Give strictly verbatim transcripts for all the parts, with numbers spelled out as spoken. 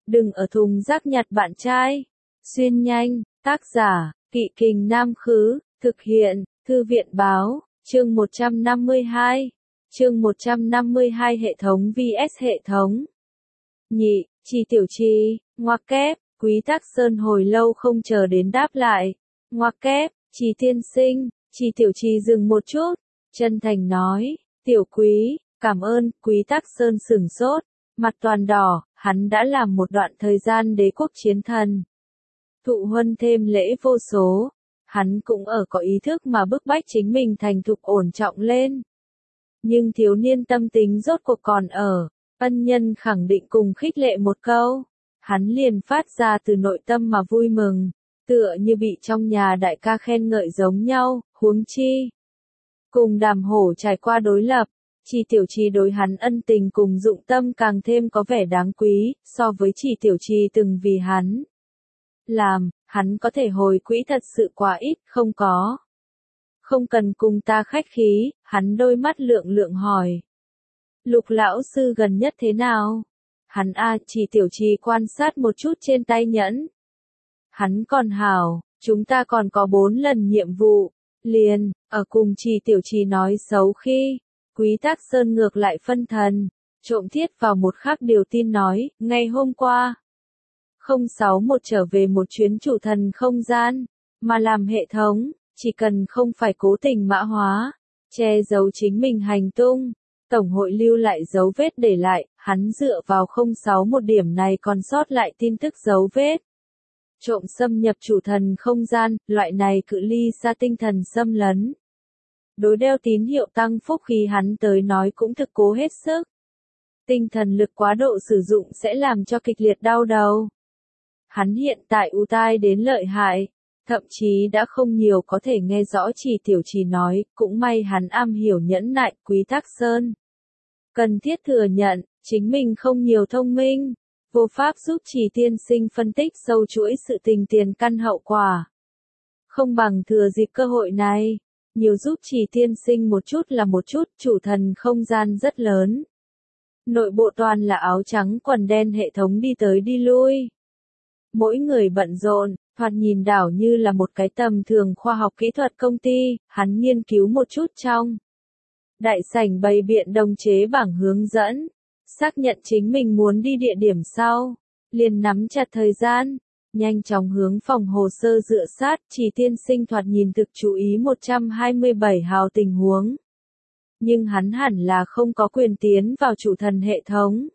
Đừng ở thùng rác nhặt bạn trai. Xuyên nhanh, tác giả, Kỵ Kình Nam Khứ, thực hiện, Thư viện Báo, chương một trăm năm mươi hai. Chương một trăm năm mươi hai hệ thống vs hệ thống. Nhị, Trì Tiểu Trì, ngoặc kép, Quý Tắc Sơn hồi lâu không chờ đến đáp lại. Ngoặc kép, Trì tiên sinh, Trì Tiểu Trì dừng một chút, chân thành nói, Tiểu Quý, cảm ơn. Quý Tắc Sơn sửng sốt, mặt toàn đỏ, hắn đã làm một đoạn thời gian đế quốc chiến thần. Thụ huân thêm lễ vô số, hắn cũng ở có ý thức mà bức bách chính mình thành thục ổn trọng lên. Nhưng thiếu niên tâm tính rốt cuộc còn ở, ân nhân khẳng định cùng khích lệ một câu, hắn liền phát ra từ nội tâm mà vui mừng, tựa như bị trong nhà đại ca khen ngợi giống nhau, huống chi. Cùng Đàm Hổ trải qua đối lập, Trì Tiểu Trì đối hắn ân tình cùng dụng tâm càng thêm có vẻ đáng quý, so với Trì Tiểu Trì từng vì hắn làm, hắn có thể hồi quỹ thật sự quá ít, không có. Không cần cùng ta khách khí, hắn đôi mắt lượng lượng hỏi. Lục lão sư gần nhất thế nào? Hắn a, Trì Tiểu Trì quan sát một chút trên tay nhẫn. Hắn còn hảo, chúng ta còn có bốn lần nhiệm vụ, liền, ở cùng Trì Tiểu Trì nói xấu khi, Quý Tắc Sơn ngược lại phân thần, trộm thiết vào một khắc điều tin nói, ngày hôm qua. không sáu một trở về một chuyến chủ thần không gian, mà làm hệ thống, chỉ cần không phải cố tình mã hóa, che giấu chính mình hành tung, Tổng hội lưu lại dấu vết để lại, hắn dựa vào không sáu một điểm này còn sót lại tin tức dấu vết. Trộm xâm nhập chủ thần không gian, loại này cự ly xa tinh thần xâm lấn. Đối đeo tín hiệu tăng phúc khi hắn tới nói cũng thực cố hết sức. Tinh thần lực quá độ sử dụng sẽ làm cho kịch liệt đau đầu. Hắn hiện tại u tai đến lợi hại, thậm chí đã không nhiều có thể nghe rõ Trì Tiểu Trì nói, cũng may hắn am hiểu nhẫn nại. Quý Tắc Sơn cần thiết thừa nhận, chính mình không nhiều thông minh, vô pháp giúp Trì tiên sinh phân tích sâu chuỗi sự tình tiền căn hậu quả. Không bằng thừa dịp cơ hội này, nhiều giúp Trì tiên sinh một chút là một chút, chủ thần không gian rất lớn. Nội bộ toàn là áo trắng quần đen hệ thống đi tới đi lui. Mỗi người bận rộn, thoạt nhìn đảo như là một cái tầm thường khoa học kỹ thuật công ty, hắn nghiên cứu một chút trong. Đại sảnh bày biện đồng chế bảng hướng dẫn, xác nhận chính mình muốn đi địa điểm sau, liền nắm chặt thời gian, nhanh chóng hướng phòng hồ sơ dựa sát. Trì tiên sinh thoạt nhìn thực chú ý một trăm hai mươi bảy hào tình huống. Nhưng hắn hẳn là không có quyền tiến vào chủ thần hệ thống.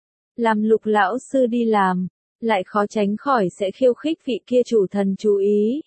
Làm Lục lão sư đi làm, lại khó tránh khỏi sẽ khiêu khích vị kia chủ thần chú ý.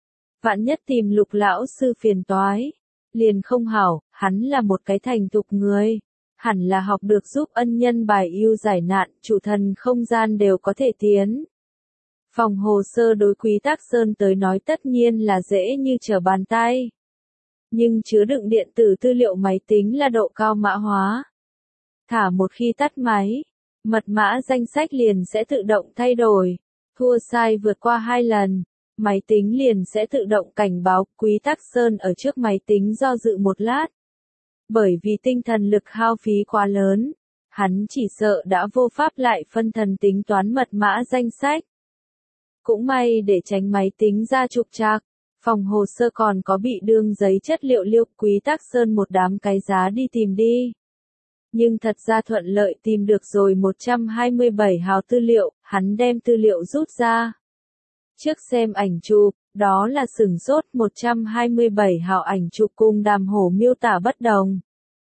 Vạn nhất tìm Lục lão sư phiền toái, liền không hảo, hắn là một cái thành thục người, hẳn là học được giúp ân nhân bài ưu giải nạn, chủ thần không gian đều có thể tiến. Phòng hồ sơ đối Quý Tắc Sơn tới nói tất nhiên là dễ như trở bàn tay. Nhưng chứa đựng điện tử tư liệu máy tính là độ cao mã hóa. Thả một khi tắt máy, mật mã danh sách liền sẽ tự động thay đổi, thua sai vượt qua hai lần, máy tính liền sẽ tự động cảnh báo. Quý Tắc Sơn ở trước máy tính do dự một lát. Bởi vì tinh thần lực hao phí quá lớn, hắn chỉ sợ đã vô pháp lại phân thần tính toán mật mã danh sách. Cũng may để tránh máy tính ra trục trặc, phòng hồ sơ còn có bị đương giấy chất liệu liêu. Quý Tắc Sơn một đám cái giá đi tìm đi. Nhưng thật ra thuận lợi tìm được rồi một trăm hai mươi bảy hào tư liệu, hắn đem tư liệu rút ra. Trước xem ảnh chụp, đó là sửng sốt. Một trăm hai mươi bảy hào ảnh chụp cùng Đàm Hổ miêu tả bất đồng.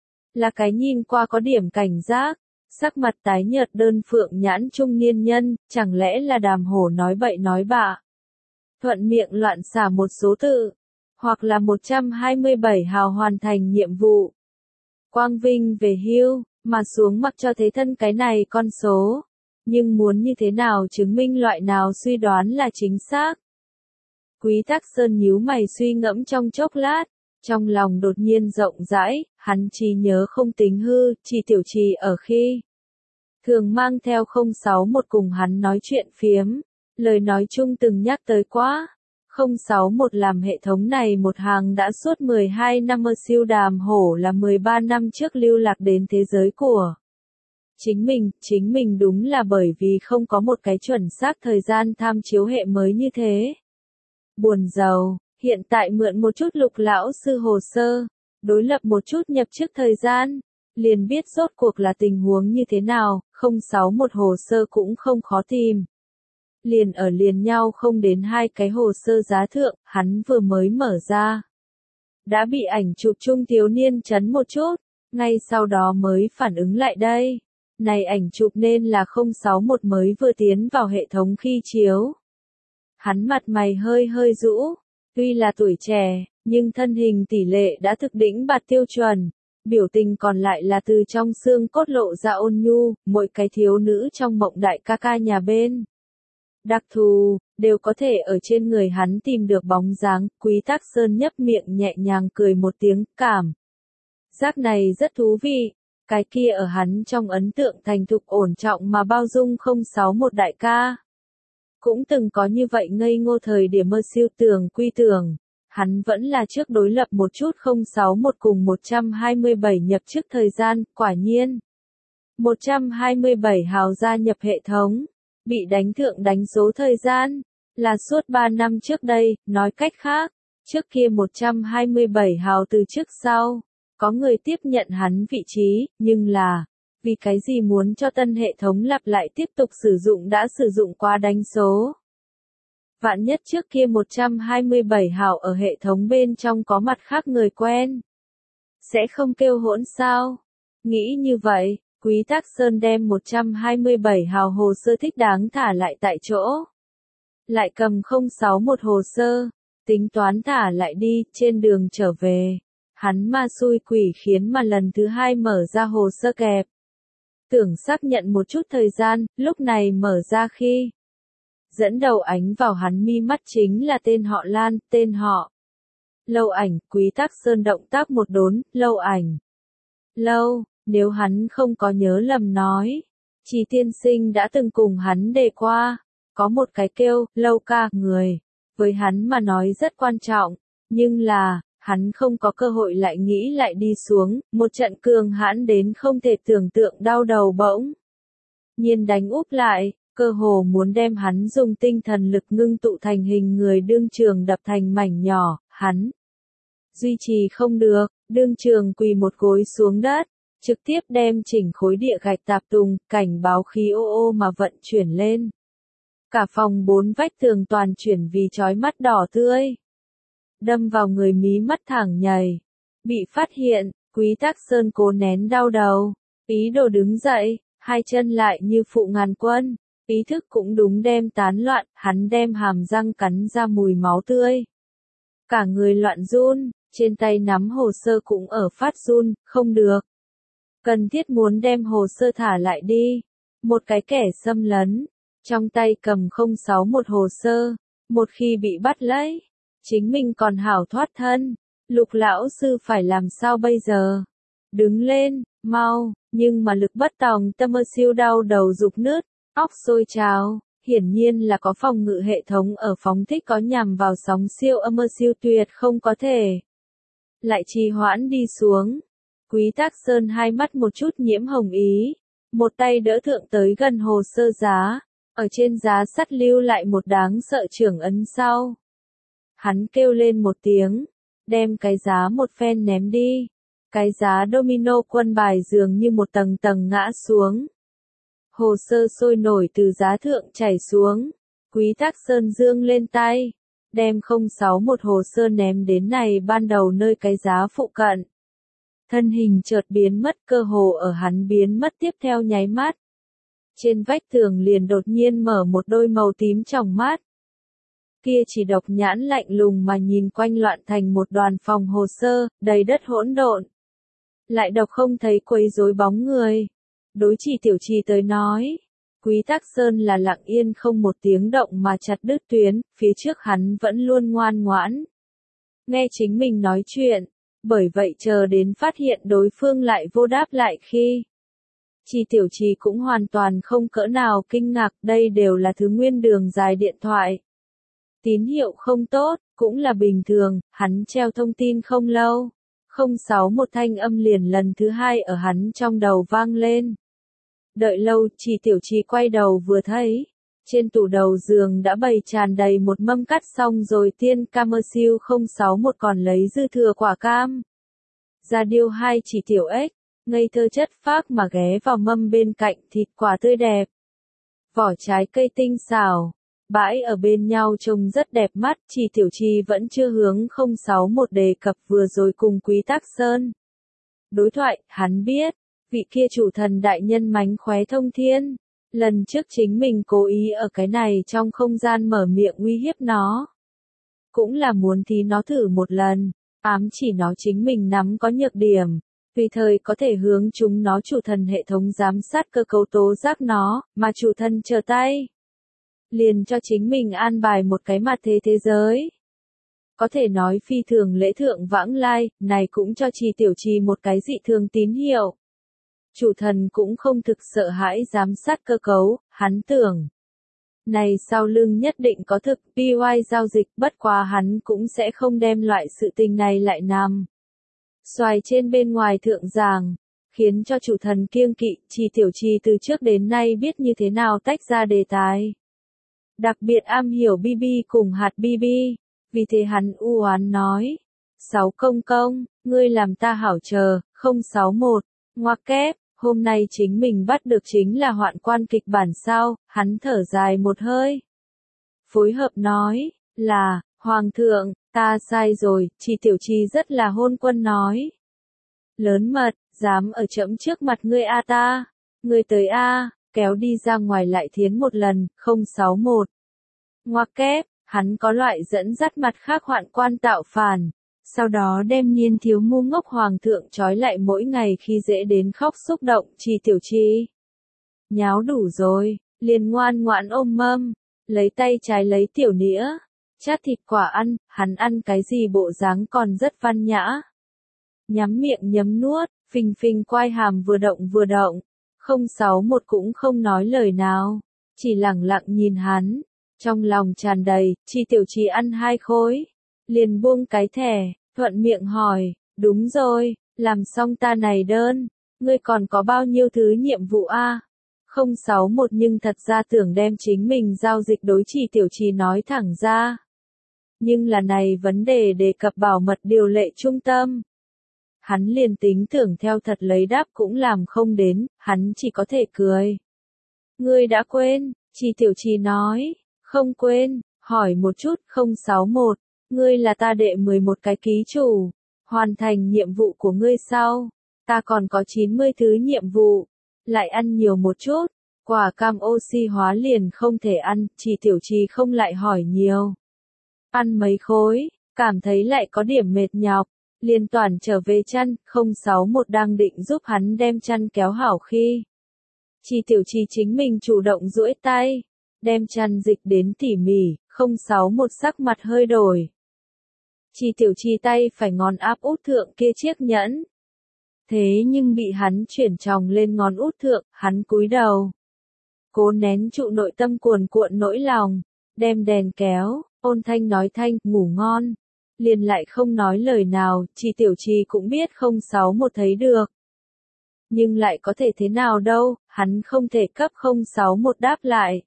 Là cái nhìn qua có điểm cảnh giác, sắc mặt tái nhợt đơn phượng nhãn trung niên nhân, chẳng lẽ là Đàm Hổ nói bậy nói bạ. Thuận miệng loạn xả một số tự, hoặc là một trăm hai mươi bảy hào hoàn thành nhiệm vụ. Quang vinh về hưu, mà xuống mặc cho thế thân cái này con số. Nhưng muốn như thế nào chứng minh loại nào suy đoán là chính xác? Quý Tắc Sơn nhíu mày suy ngẫm trong chốc lát, trong lòng đột nhiên rộng rãi, hắn trí nhớ không tính hư. Trì Tiểu Trì ở khi thường mang theo không sáu một cùng hắn nói chuyện phiếm, lời nói chung từng nhắc tới quá. không sáu một làm hệ thống này một hàng đã suốt mười hai năm, ở siêu Đàm Hổ là mười ba năm trước lưu lạc đến thế giới của Chính mình, chính mình đúng là bởi vì không có một cái chuẩn xác thời gian tham chiếu hệ mới như thế. Buồn rầu, hiện tại mượn một chút Lục lão sư hồ sơ, đối lập một chút nhập chức thời gian, liền biết rốt cuộc là tình huống như thế nào, không sáu một hồ sơ cũng không khó tìm. Liền ở liền nhau không đến hai cái hồ sơ giá thượng, hắn vừa mới mở ra. Đã bị ảnh chụp trung thiếu niên chấn một chút, ngay sau đó mới phản ứng lại đây. Này ảnh chụp nên là không sáu một mới vừa tiến vào hệ thống khi chiếu. Hắn mặt mày hơi hơi rũ, tuy là tuổi trẻ, nhưng thân hình tỷ lệ đã thực đỉnh bạt tiêu chuẩn, biểu tình còn lại là từ trong xương cốt lộ ra ôn nhu, mỗi cái thiếu nữ trong mộng đại ca ca nhà bên. Đặc thù, đều có thể ở trên người hắn tìm được bóng dáng, Quý Tắc Sơn nhấp miệng nhẹ nhàng cười một tiếng, cảm. Giác này rất thú vị, cái kia ở hắn trong ấn tượng thành thục ổn trọng mà bao dung không sáu một đại ca. Cũng từng có như vậy ngây ngô thời điểm mơ siêu tưởng quy tưởng, hắn vẫn là trước đối lập một chút không sáu một cùng một trăm hai mươi bảy nhập chức thời gian, quả nhiên. một trăm hai mươi bảy hào gia nhập hệ thống, bị đánh thượng đánh số thời gian, là suốt ba năm trước đây, nói cách khác, trước kia một trăm hai mươi bảy hào từ trước sau, có người tiếp nhận hắn vị trí, nhưng là, vì cái gì muốn cho tân hệ thống lặp lại tiếp tục sử dụng đã sử dụng qua đánh số. Vạn nhất trước kia một trăm hai mươi bảy hào ở hệ thống bên trong có mặt khác người quen. Sẽ không kêu hỗn sao? Nghĩ như vậy, Quý Tắc Sơn đem một trăm hai mươi bảy hào hồ sơ thích đáng thả lại tại chỗ. Lại cầm không sáu một hồ sơ, tính toán thả lại đi, trên đường trở về. Hắn ma xui quỷ khiến mà lần thứ hai mở ra hồ sơ kẹp. Tưởng xác nhận một chút thời gian, lúc này mở ra khi. Dẫn đầu ánh vào hắn mi mắt chính là tên họ Lan, tên họ. Lâu ảnh, Quý Tắc Sơn động tác một đốn, lâu ảnh. Lâu, nếu hắn không có nhớ lầm nói. Chỉ tiên sinh đã từng cùng hắn đề qua. Có một cái kêu, lâu ca, người. Với hắn mà nói rất quan trọng. Nhưng là, hắn không có cơ hội lại nghĩ lại đi xuống. Một trận cường hãn đến không thể tưởng tượng đau đầu bỗng nhiên đánh úp lại. Cơ hồ muốn đem hắn dùng tinh thần lực ngưng tụ thành hình người đương trường đập thành mảnh nhỏ, hắn duy trì không được, đương trường quỳ một gối xuống đất, trực tiếp đem chỉnh khối địa gạch tạp tùng, cảnh báo khí ô ô mà vận chuyển lên. Cả phòng bốn vách tường toàn chuyển vì chói mắt đỏ tươi. Đâm vào người mí mắt thẳng nhảy. Bị phát hiện, Quý Tắc Sơn cố nén đau đầu, ý đồ đứng dậy, hai chân lại như phụ ngàn quân. Ý thức cũng đúng đem tán loạn, hắn đem hàm răng cắn ra mùi máu tươi. Cả người loạn run, trên tay nắm hồ sơ cũng ở phát run, không được. Cần thiết muốn đem hồ sơ thả lại đi. Một cái kẻ xâm lấn, trong tay cầm không sáu một hồ sơ, một khi bị bắt lấy, chính mình còn hảo thoát thân. Lục lão sư phải làm sao bây giờ? Đứng lên, mau, nhưng mà lực bất tòng tâm ơ siêu đau đầu rục nứt. Óc sôi trào, hiển nhiên là có phòng ngự hệ thống ở phóng thích có nhằm vào sóng siêu âm ơ siêu tuyệt không có thể. Lại trì hoãn đi xuống. Quý Tắc Sơn hai mắt một chút nhiễm hồng ý. Một tay đỡ thượng tới gần hồ sơ giá. Ở trên giá sắt lưu lại một đáng sợ trưởng ấn sau. Hắn kêu lên một tiếng. Đem cái giá một phen ném đi. Cái giá domino quân bài dường như một tầng tầng ngã xuống. Hồ sơ sôi nổi từ giá thượng chảy xuống. Quý Tắc Sơn dương lên tay. Đem không sáu một hồ sơ ném đến này ban đầu nơi cái giá phụ cận. Thân hình chợt biến mất cơ hồ ở hắn biến mất tiếp theo nháy mắt. Trên vách tường liền đột nhiên mở một đôi màu tím trong mắt. Kia chỉ độc nhãn lạnh lùng mà nhìn quanh loạn thành một đoàn phòng hồ sơ, đầy đất hỗn độn. Lại độc không thấy quấy rối bóng người. Đối Chỉ Tiểu Trì tới nói, Quý Tắc Sơn là lặng yên không một tiếng động mà chặt đứt tuyến, phía trước hắn vẫn luôn ngoan ngoãn. Nghe chính mình nói chuyện, bởi vậy chờ đến phát hiện đối phương lại vô đáp lại khi. Chỉ Tiểu Trì cũng hoàn toàn không cỡ nào kinh ngạc, đây đều là thứ nguyên đường dài điện thoại. Tín hiệu không tốt, cũng là bình thường, hắn treo thông tin không lâu. Không sáu một thanh âm liền lần thứ hai ở hắn trong đầu vang lên. Đợi lâu, Trì Tiểu Trì quay đầu vừa thấy. Trên tủ đầu giường đã bày tràn đầy một mâm cắt xong rồi tiên Camersil không sáu một còn lấy dư thừa quả cam. Ra điêu hai chỉ tiểu ếch, ngây thơ chất phác mà ghé vào mâm bên cạnh thịt quả tươi đẹp. Vỏ trái cây tinh xảo, bãi ở bên nhau trông rất đẹp mắt, Trì Tiểu Trì vẫn chưa hướng không sáu một đề cập vừa rồi cùng Quý Tắc Sơn. Đối thoại, hắn biết, vị kia chủ thần đại nhân mánh khóe thông thiên. Lần trước chính mình cố ý ở cái này trong không gian mở miệng uy hiếp nó. Cũng là muốn thì nó thử một lần, ám chỉ nó chính mình nắm có nhược điểm, tùy thời có thể hướng chúng nó chủ thần hệ thống giám sát cơ cấu tố giác nó, mà chủ thần chờ tay. Liền cho chính mình an bài một cái mặt thế thế giới. Có thể nói phi thường lễ thượng vãng lai, này cũng cho Trì Tiểu Trì một cái dị thường tín hiệu. Chủ thần cũng không thực sợ hãi giám sát cơ cấu, hắn tưởng. Này sau lưng nhất định có thực pê i giao dịch, bất quá hắn cũng sẽ không đem loại sự tình này lại nằm. Xoài trên bên ngoài thượng giảng, khiến cho chủ thần kiêng kỵ, Trì Tiểu Trì từ trước đến nay biết như thế nào tách ra đề tài. Đặc biệt am hiểu bê bê cùng hạt bê bê, vì thế hắn u oán nói. Sáu công công, ngươi làm ta hảo chờ, không sáu một, ngoặc kép. Hôm nay chính mình bắt được chính là hoạn quan kịch bản sao, hắn thở dài một hơi. Phối hợp nói, là, Hoàng thượng, ta sai rồi, Trì Tiểu Trì rất là hôn quân nói. Lớn mật, dám ở trẫm trước mặt ngươi a ta, ngươi tới a, kéo đi ra ngoài lại thiến một lần, không sáu một. Ngoặc kép, hắn có loại dẫn dắt mặt khác hoạn quan tạo phản. Sau đó đem niên thiếu ngu ngốc hoàng thượng trói lại mỗi ngày khi dễ đến khóc xúc động, Trì Tiểu Trì. Nháo đủ rồi, liền ngoan ngoãn ôm mâm, lấy tay trái lấy tiểu nĩa, chát thịt quả ăn, hắn ăn cái gì bộ dáng còn rất văn nhã. Nhắm miệng nhấm nuốt, phình phình quai hàm vừa động vừa động, không sáu một cũng không nói lời nào, chỉ lẳng lặng nhìn hắn, trong lòng tràn đầy, Trì Tiểu Trì ăn hai khối, liền buông cái thẻ. Thuận miệng hỏi, đúng rồi, làm xong ta này đơn, ngươi còn có bao nhiêu thứ nhiệm vụ a? Không sáu một nhưng thật ra tưởng đem chính mình giao dịch đối Trì Tiểu Trì nói thẳng ra. Nhưng là này vấn đề đề cập bảo mật điều lệ trung tâm. Hắn liền tính tưởng theo thật lấy đáp cũng làm không đến, hắn chỉ có thể cười. Ngươi đã quên, Trì Tiểu Trì nói, không quên, hỏi một chút, không sáu một. Ngươi là ta đệ mười một cái ký chủ, hoàn thành nhiệm vụ của ngươi sau, ta còn có chín mươi thứ nhiệm vụ, lại ăn nhiều một chút, quả cam oxy hóa liền không thể ăn, Trì Tiểu Trì không lại hỏi nhiều. Ăn mấy khối, cảm thấy lại có điểm mệt nhọc, liền toàn trở về chăn, không sáu một đang định giúp hắn đem chăn kéo hảo khi. Trì Tiểu Trì chính mình chủ động duỗi tay, đem chăn dịch đến tỉ mỉ, không sáu một sắc mặt hơi đổi. Trì Tiểu Trì tay phải ngón áp út thượng kia chiếc nhẫn. Thế nhưng bị hắn chuyển tròng lên ngón út thượng, hắn cúi đầu. Cố nén trụ nội tâm cuồn cuộn nỗi lòng, đem đèn kéo, ôn thanh nói thanh, ngủ ngon. Liền lại không nói lời nào, Trì Tiểu Trì cũng biết không sáu một thấy được. Nhưng lại có thể thế nào đâu, hắn không thể cấp không sáu một đáp lại.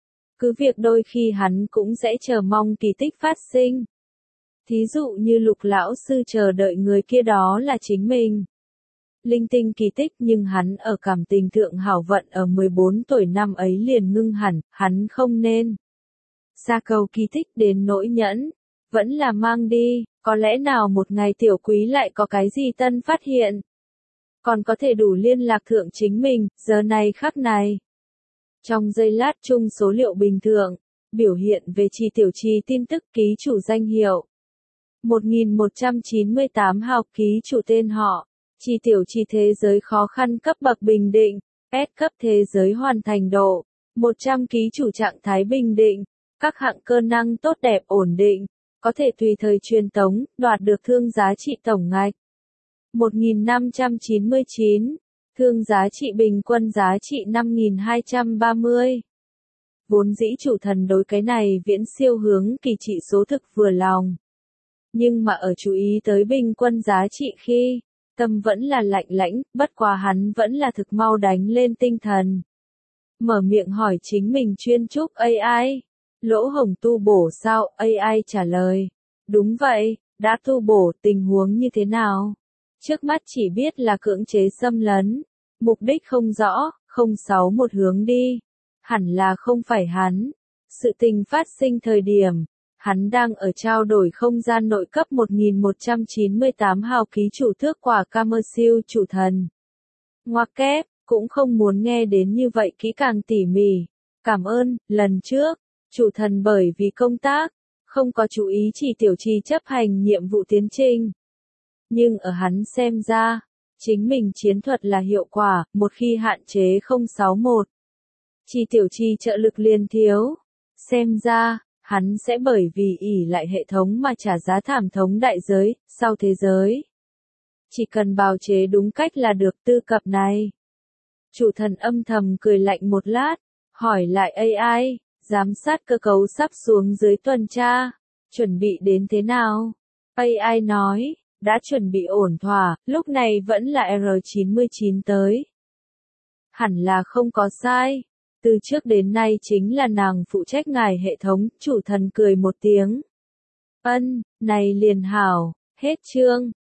Cứ việc đôi khi hắn cũng sẽ chờ mong kỳ tích phát sinh. Thí dụ như Lục lão sư chờ đợi người kia đó là chính mình. Linh tinh kỳ tích nhưng hắn ở cảm tình thượng hảo vận ở mười bốn tuổi năm ấy liền ngưng hẳn, hắn không nên. Xa cầu kỳ tích đến nỗi nhẫn, vẫn là mang đi, có lẽ nào một ngày tiểu quý lại có cái gì tân phát hiện. Còn có thể đủ liên lạc thượng chính mình, giờ này khắc này. Trong giây lát chung số liệu bình thường, biểu hiện về Trì Tiểu Trì tin tức ký chủ danh hiệu. một nghìn một trăm chín mươi tám học ký chủ tên họ, Trì Tiểu Trì thế giới khó khăn cấp bậc bình định, S cấp thế giới hoàn thành độ, một trăm ký chủ trạng thái bình định, các hạng cơ năng tốt đẹp ổn định, có thể tùy thời truyền tống, đoạt được thương giá trị tổng ngạch. một nghìn năm trăm chín mươi chín, thương giá trị bình quân giá trị năm nghìn hai trăm ba mươi. Vốn dĩ chủ thần đối cái này viễn siêu hướng kỳ trị số thực vừa lòng. Nhưng mà ở chú ý tới bình quân giá trị khi, tâm vẫn là lạnh lãnh, bất quá hắn vẫn là thực mau đánh lên tinh thần. Mở miệng hỏi chính mình chuyên trúc a i. Lỗ hổng tu bổ sao? a i trả lời. Đúng vậy, đã tu bổ, tình huống như thế nào? Trước mắt chỉ biết là cưỡng chế xâm lấn. Mục đích không rõ, không sáu một hướng đi. Hẳn là không phải hắn. Sự tình phát sinh thời điểm, hắn đang ở trao đổi không gian nội cấp một nghìn một trăm chín mươi tám hào ký chủ thước quả Camersill chủ thần. Ngoặc kép, cũng không muốn nghe đến như vậy kỹ càng tỉ mỉ. Cảm ơn, lần trước, chủ thần bởi vì công tác, không có chú ý chỉ tiểu trì chấp hành nhiệm vụ tiến trình. Nhưng ở hắn xem ra, chính mình chiến thuật là hiệu quả, một khi hạn chế không sáu một. Chỉ tiểu trì trợ lực liền thiếu. Xem ra, hắn sẽ bởi vì ỷ lại hệ thống mà trả giá thảm thống đại giới, sau thế giới. Chỉ cần bào chế đúng cách là được tư cập này. Chủ thần âm thầm cười lạnh một lát, hỏi lại a i, giám sát cơ cấu sắp xuống dưới tuần tra, chuẩn bị đến thế nào? a i nói, đã chuẩn bị ổn thỏa, lúc này vẫn là R chín mươi chín tới. Hẳn là không có sai. Từ trước đến nay chính là nàng phụ trách ngài hệ thống, chủ thần cười một tiếng. Ân, này liền hảo, hết chương.